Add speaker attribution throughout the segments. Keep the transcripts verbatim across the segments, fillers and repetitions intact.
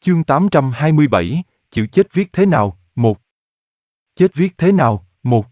Speaker 1: Chương tám trăm hai mươi bảy, chữ chết viết thế nào, một. Chết viết thế nào, một.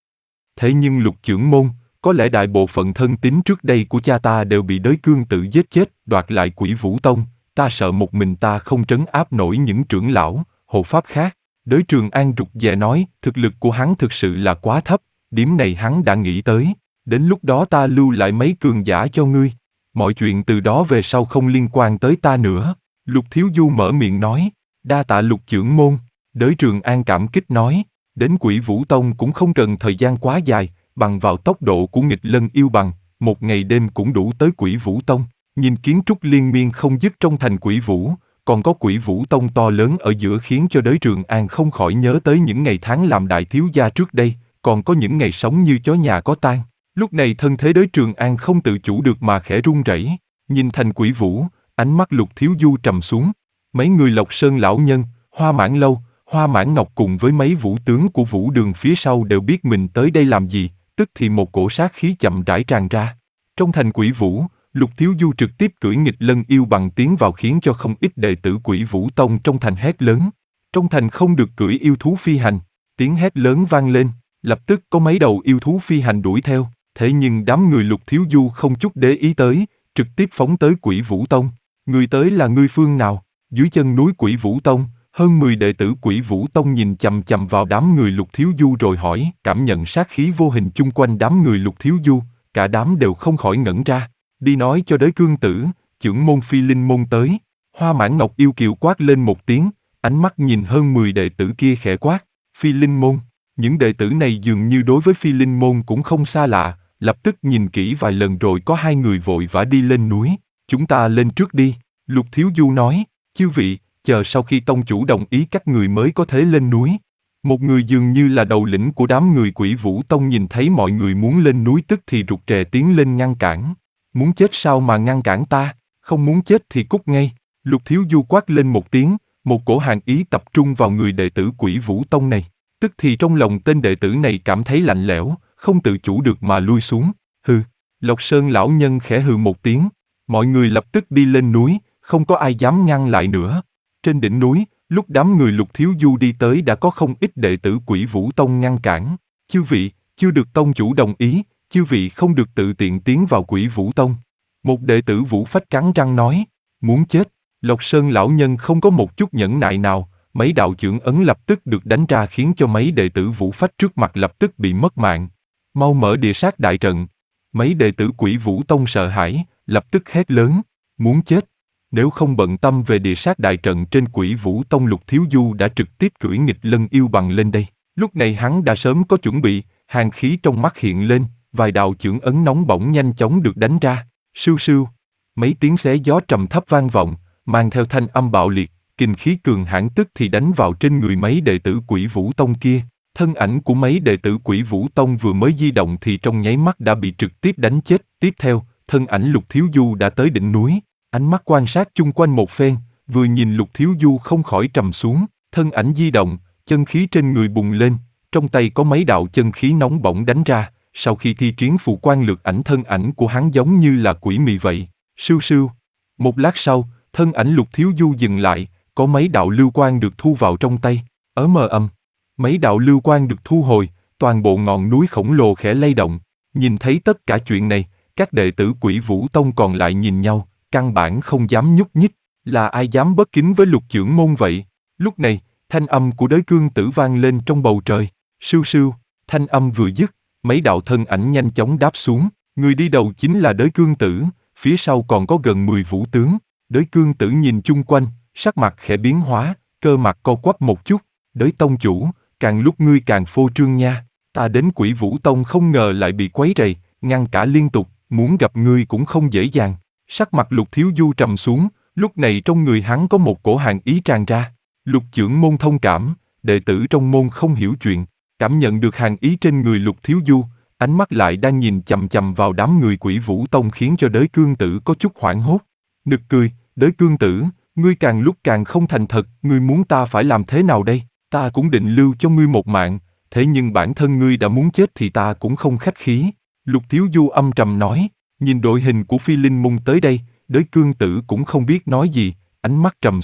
Speaker 1: Thế nhưng Lục Chưởng Môn, có lẽ đại bộ phận thân tín trước đây của cha ta đều bị Đới Cương Tử giết chết, đoạt lại Quỷ Vũ Tông, ta sợ một mình ta không trấn áp nổi những trưởng lão, hộ pháp khác. Đới Trường An rụt rè nói, thực lực của hắn thực sự là quá thấp, điểm này hắn đã nghĩ tới, đến lúc đó ta lưu lại mấy cường giả cho ngươi. Mọi chuyện từ đó về sau không liên quan tới ta nữa. Lục Thiếu Du mở miệng nói, đa tạ Lục Chưởng Môn. Đới Trường An cảm kích nói, đến Quỷ Vũ Tông cũng không cần thời gian quá dài, bằng vào tốc độ của nghịch lân yêu bằng, một ngày đêm cũng đủ tới Quỷ Vũ Tông. Nhìn kiến trúc liên miên không dứt trong thành Quỷ Vũ, còn có Quỷ Vũ Tông to lớn ở giữa khiến cho Đới Trường An không khỏi nhớ tới những ngày tháng làm đại thiếu gia trước đây, còn có những ngày sống như chó nhà có tang. Lúc này thân thế Đới Trường An không tự chủ được mà khẽ run rẩy, nhìn thành Quỷ Vũ, ánh mắt Lục Thiếu Du trầm xuống. Mấy người Lộc Sơn lão nhân, Hoa Mãn Lâu, Hoa Mãn Ngọc cùng với mấy vũ tướng của Vũ Đường phía sau đều biết mình tới đây làm gì, tức thì một cổ sát khí chậm rãi tràn ra. Trong thành Quỷ Vũ, Lục Thiếu Du trực tiếp cưỡi nghịch lân yêu bằng tiến vào khiến cho không ít đệ tử Quỷ Vũ Tông trong thành hét lớn. Trong thành không được cưỡi yêu thú phi hành, tiếng hét lớn vang lên, lập tức có mấy đầu yêu thú phi hành đuổi theo, thế nhưng đám người Lục Thiếu Du không chút để ý tới, trực tiếp phóng tới Quỷ Vũ Tông. Người tới là ngươi phương nào? Dưới chân núi Quỷ Vũ Tông, hơn mười đệ tử Quỷ Vũ Tông nhìn chằm chằm vào đám người Lục Thiếu Du rồi hỏi, cảm nhận sát khí vô hình chung quanh đám người Lục Thiếu Du, cả đám đều không khỏi ngẩn ra. Đi nói cho Đới Cương Tử, Chưởng Môn Phi Linh Môn tới. Hoa Mãn Ngọc yêu kiều quát lên một tiếng, ánh mắt nhìn hơn mười đệ tử kia khẽ quát, Phi Linh Môn. Những đệ tử này dường như đối với Phi Linh Môn cũng không xa lạ, lập tức nhìn kỹ vài lần rồi có hai người vội vã đi lên núi. Chúng ta lên trước đi, Lục Thiếu Du nói, chư vị, chờ sau khi tông chủ đồng ý các người mới có thể lên núi. Một người dường như là đầu lĩnh của đám người Quỷ Vũ Tông nhìn thấy mọi người muốn lên núi tức thì rụt rè tiến lên ngăn cản. Muốn chết sao mà ngăn cản ta, không muốn chết thì cút ngay. Lục Thiếu Du quát lên một tiếng, một cổ hàn ý tập trung vào người đệ tử Quỷ Vũ Tông này. Tức thì trong lòng tên đệ tử này cảm thấy lạnh lẽo, không tự chủ được mà lui xuống. Hừ, Lộc Sơn lão nhân khẽ hừ một tiếng, mọi người lập tức đi lên núi, không có ai dám ngăn lại nữa. Trên đỉnh núi, lúc đám người Lục Thiếu Du đi tới đã có không ít đệ tử Quỷ Vũ Tông ngăn cản. Chư vị, chưa được tông chủ đồng ý, chư vị không được tự tiện tiến vào Quỷ Vũ Tông. Một đệ tử Vũ Phách cắn răng nói, muốn chết. Lộc Sơn lão nhân không có một chút nhẫn nại nào, mấy đạo chưởng ấn lập tức được đánh ra khiến cho mấy đệ tử Vũ Phách trước mặt lập tức bị mất mạng. Mau mở địa sát đại trận. Mấy đệ tử Quỷ Vũ Tông sợ hãi, lập tức hét lớn, muốn chết. Nếu không bận tâm về địa sát đại trận trên Quỷ Vũ Tông, Lục Thiếu Du đã trực tiếp cưỡi nghịch lân yêu bằng lên đây. Lúc này hắn đã sớm có chuẩn bị, hàn khí trong mắt hiện lên, vài đạo chưởng ấn nóng bỏng nhanh chóng được đánh ra. Sưu sưu, mấy tiếng xé gió trầm thấp vang vọng, mang theo thanh âm bạo liệt, kình khí cường hãn tức thì đánh vào trên người mấy đệ tử Quỷ Vũ Tông kia. Thân ảnh của mấy đệ tử Quỷ Vũ Tông vừa mới di động thì trong nháy mắt đã bị trực tiếp đánh chết. Tiếp theo, thân ảnh Lục Thiếu Du đã tới đỉnh núi, ánh mắt quan sát chung quanh một phen, vừa nhìn Lục Thiếu Du không khỏi trầm xuống, thân ảnh di động, chân khí trên người bùng lên, trong tay có mấy đạo chân khí nóng bỏng đánh ra, sau khi thi triển phù quan lược ảnh thân ảnh của hắn giống như là quỷ mị vậy. Sưu sưu. Một lát sau, thân ảnh Lục Thiếu Du dừng lại, có mấy đạo lưu quang được thu vào trong tay, ở mờ âm. Mấy đạo lưu quang được thu hồi, toàn bộ ngọn núi khổng lồ khẽ lay động. Nhìn thấy tất cả chuyện này, các đệ tử Quỷ Vũ Tông còn lại nhìn nhau, căn bản không dám nhúc nhích. Là ai dám bất kính với Lục Chưởng Môn vậy? Lúc này, thanh âm của Đới Cương Tử vang lên trong bầu trời. Sưu sưu, thanh âm vừa dứt, mấy đạo thân ảnh nhanh chóng đáp xuống. Người đi đầu chính là Đới Cương Tử, phía sau còn có gần mười vũ tướng. Đới Cương Tử nhìn chung quanh, sắc mặt khẽ biến hóa, cơ mặt co quắp một chút. Đới tông chủ, càng lúc ngươi càng phô trương nha. Ta đến Quỷ Vũ Tông không ngờ lại bị quấy rầy, ngăn cả liên tục, muốn gặp ngươi cũng không dễ dàng. Sắc mặt Lục Thiếu Du trầm xuống, lúc này trong người hắn có một cổ hàn ý tràn ra. Lục Chưởng Môn thông cảm, đệ tử trong môn không hiểu chuyện, cảm nhận được hàn ý trên người Lục Thiếu Du, ánh mắt lại đang nhìn chằm chằm vào đám người Quỷ Vũ Tông khiến cho Đới Cương Tử có chút hoảng hốt. Nực cười, Đới Cương Tử, ngươi càng lúc càng không thành thật, ngươi muốn ta phải làm thế nào đây? Ta cũng định lưu cho ngươi một mạng, thế nhưng bản thân ngươi đã muốn chết thì ta cũng không khách khí. Lục Thiếu Du âm trầm nói, nhìn đội hình của Phi Linh Môn tới đây, Đới Cương Tử cũng không biết nói gì, ánh mắt trầm xuống,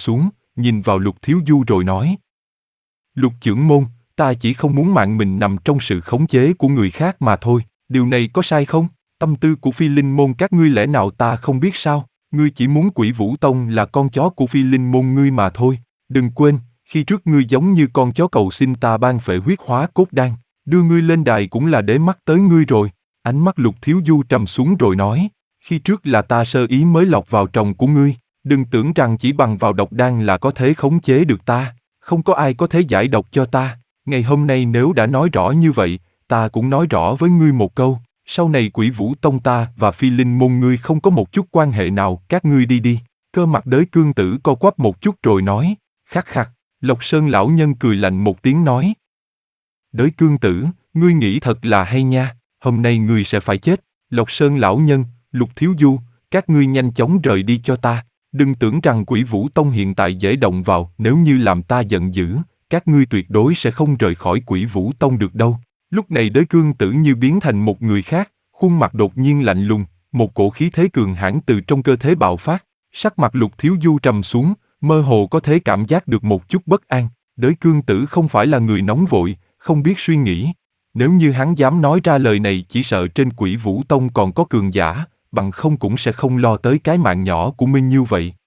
Speaker 1: nhìn vào Lục Thiếu Du rồi nói. Lục trưởng môn, ta chỉ không muốn mạng mình nằm trong sự khống chế của người khác mà thôi, điều này có sai không? Tâm tư của Phi Linh môn các ngươi lẽ nào ta không biết sao? Ngươi chỉ muốn Quỷ Vũ Tông là con chó của Phi Linh môn ngươi mà thôi. Đừng quên, khi trước ngươi giống như con chó cầu xin ta ban phệ huyết hóa cốt đan, đưa ngươi lên đài cũng là để mắt tới ngươi rồi. Ánh mắt Lục Thiếu Du trầm xuống rồi nói, khi trước là ta sơ ý mới lọt vào tròng của ngươi, đừng tưởng rằng chỉ bằng vào độc đan là có thể khống chế được ta, không có ai có thể giải độc cho ta. Ngày hôm nay nếu đã nói rõ như vậy, ta cũng nói rõ với ngươi một câu, sau này Quỷ Vũ Tông ta và Phi Linh môn ngươi không có một chút quan hệ nào, các ngươi đi đi. Cơ mặt Đới Cương Tử co quắp một chút rồi nói, khắc khắc. Lộc Sơn lão nhân cười lạnh một tiếng nói, Đới Cương Tử, ngươi nghĩ thật là hay nha, hôm nay ngươi sẽ phải chết. Lộc Sơn lão nhân, Lục Thiếu Du, các ngươi nhanh chóng rời đi cho ta, đừng tưởng rằng Quỷ Vũ Tông hiện tại dễ động vào, nếu như làm ta giận dữ, các ngươi tuyệt đối sẽ không rời khỏi Quỷ Vũ Tông được đâu. Lúc này Đới Cương Tử như biến thành một người khác, khuôn mặt đột nhiên lạnh lùng, một cổ khí thế cường hãn từ trong cơ thể bạo phát, sắc mặt Lục Thiếu Du trầm xuống, mơ hồ có thể cảm giác được một chút bất an. Đới Cương Tử không phải là người nóng vội, không biết suy nghĩ. Nếu như hắn dám nói ra lời này chỉ sợ trên Quỷ Vũ Tông còn có cường giả, bằng không cũng sẽ không lo tới cái mạng nhỏ của mình như vậy.